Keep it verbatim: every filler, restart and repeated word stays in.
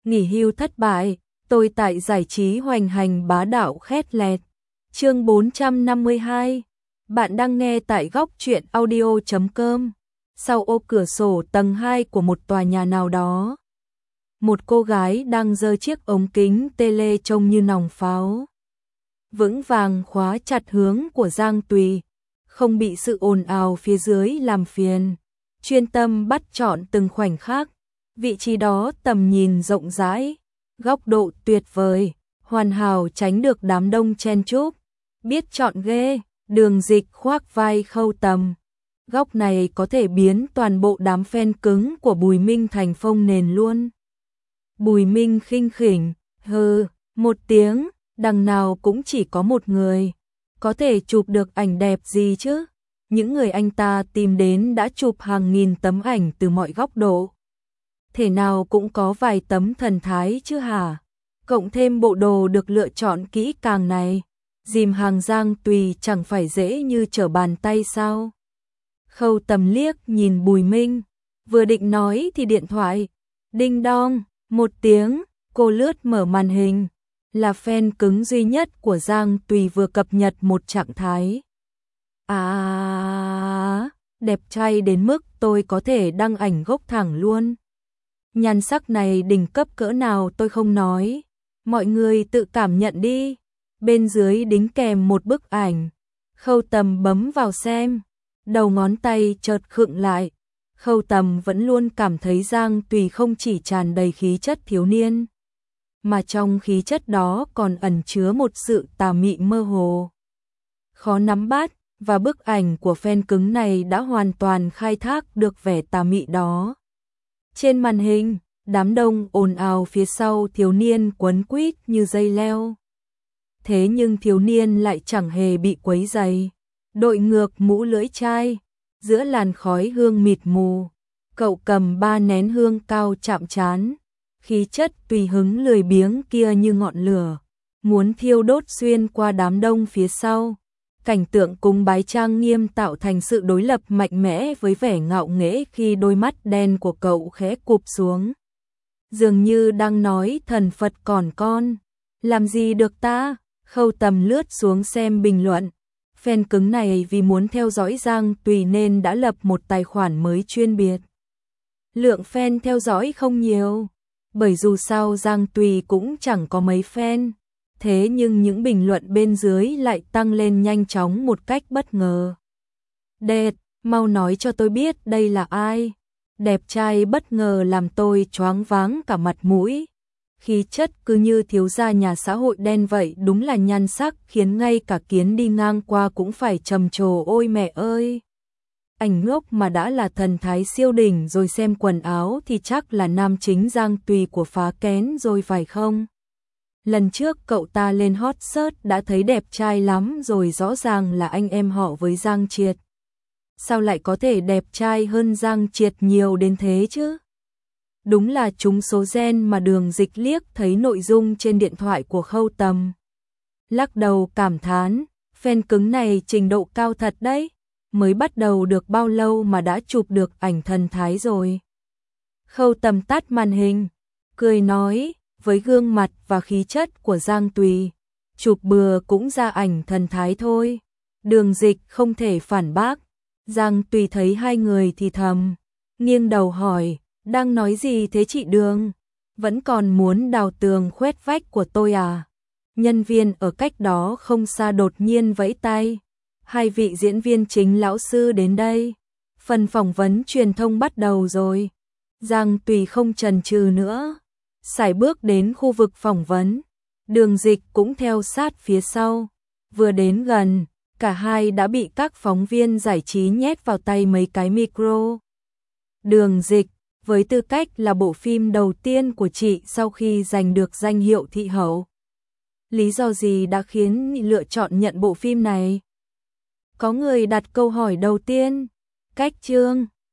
nghỉ hưu thất bại, tôi tại giải trí hoành hành bá đạo khét lẹt. Chương bốn trăm năm mươi hai. Bạn đang nghe tại góc truyện audio chấm com. Sau ô cửa sổ tầng hai của một tòa nhà nào đó, một cô gái đang giơ chiếc ống kính tele trông như nòng pháo, vững vàng khóa chặt hướng của Giang Tùy, không bị sự ồn ào phía dưới làm phiền, chuyên tâm bắt chọn từng khoảnh khắc. Vị trí đó tầm nhìn rộng rãi, góc độ tuyệt vời, hoàn hảo tránh được đám đông chen chúc. Biết chọn ghê, Đường Dịch khoác vai Khâu Tầm. Góc này có thể biến toàn bộ đám fan cứng của Bùi Minh thành phông nền luôn. Bùi Minh khinh khỉnh, hừ, một tiếng, đằng nào cũng chỉ có một người. Có thể chụp được ảnh đẹp gì chứ? Những người anh ta tìm đến đã chụp hàng nghìn tấm ảnh từ mọi góc độ. Thể nào cũng có vài tấm thần thái chứ hả? Cộng thêm bộ đồ được lựa chọn kỹ càng này, dìm hàng Giang Tùy chẳng phải dễ như trở bàn tay sao? Khâu Tầm liếc nhìn Bùi Minh, vừa định nói thì điện thoại đinh đong, một tiếng, cô lướt mở màn hình, là fan cứng duy nhất của Giang Tùy vừa cập nhật một trạng thái. À, đẹp trai đến mức tôi có thể đăng ảnh gốc thẳng luôn. Nhan sắc này đỉnh cấp cỡ nào tôi không nói, mọi người tự cảm nhận đi. Bên dưới đính kèm một bức ảnh. Khâu Tầm bấm vào xem, đầu ngón tay chợt khựng lại. Khâu Tầm vẫn luôn cảm thấy Giang Tùy không chỉ tràn đầy khí chất thiếu niên, mà trong khí chất đó còn ẩn chứa một sự tà mị mơ hồ, khó nắm bắt, và bức ảnh của fan cứng này đã hoàn toàn khai thác được vẻ tà mị đó. Trên màn hình, đám đông ồn ào phía sau thiếu niên quấn quýt như dây leo. Thế nhưng thiếu niên lại chẳng hề bị quấy rầy, đội ngược mũ lưỡi chai, giữa làn khói hương mịt mù, cậu cầm ba nén hương cao chạm trán, khí chất tùy hứng lười biếng kia như ngọn lửa, muốn thiêu đốt xuyên qua đám đông phía sau. Cảnh tượng cúng bái trang nghiêm tạo thành sự đối lập mạnh mẽ với vẻ ngạo nghễ khi đôi mắt đen của cậu khẽ cụp xuống. Dường như đang nói thần Phật còn con, làm gì được ta? Khâu Tầm lướt xuống xem bình luận. Fan cứng này vì muốn theo dõi Giang Tùy nên đã lập một tài khoản mới chuyên biệt. Lượng fan theo dõi không nhiều, bởi dù sao Giang Tùy cũng chẳng có mấy fan. Thế nhưng những bình luận bên dưới lại tăng lên nhanh chóng một cách bất ngờ. Đẹp, mau nói cho tôi biết đây là ai. Đẹp trai bất ngờ làm tôi choáng váng cả mặt mũi. Khí chất cứ như thiếu gia nhà xã hội đen vậy, đúng là nhan sắc khiến ngay cả kiến đi ngang qua cũng phải trầm trồ ôi mẹ ơi. Ảnh ngốc mà đã là thần thái siêu đỉnh rồi, xem quần áo thì chắc là nam chính Giang Tùy của Phá Kén rồi phải không? Lần trước cậu ta lên hot search đã thấy đẹp trai lắm rồi, rõ ràng là anh em họ với Giang Triệt. Sao lại có thể đẹp trai hơn Giang Triệt nhiều đến thế chứ? Đúng là trúng số gen mà. Đường Dịch liếc thấy nội dung trên điện thoại của Khâu Tầm, lắc đầu cảm thán, fan cứng này trình độ cao thật đấy, mới bắt đầu được bao lâu mà đã chụp được ảnh thần thái rồi. Khâu Tầm tắt màn hình, cười nói, với gương mặt và khí chất của Giang Tùy, chụp bừa cũng ra ảnh thần thái thôi. Đường Dịch không thể phản bác. Giang Tùy thấy hai người thì thầm, nghiêng đầu hỏi, đang nói gì thế chị Đường? Vẫn còn muốn đào tường khoét vách của tôi à? Nhân viên ở cách đó không xa đột nhiên vẫy tay, hai vị diễn viên chính lão sư đến đây. Phần phỏng vấn truyền thông bắt đầu rồi. Giang Tùy không chần chừ nữa, sải bước đến khu vực phỏng vấn. Đường Dịch cũng theo sát phía sau. Vừa đến gần, cả hai đã bị các phóng viên giải trí nhét vào tay mấy cái micro. Đường Dịch, với tư cách là bộ phim đầu tiên của chị sau khi giành được danh hiệu thị hậu, lý do gì đã khiến lựa chọn nhận bộ phim này? Có người đặt câu hỏi đầu tiên. Cách chương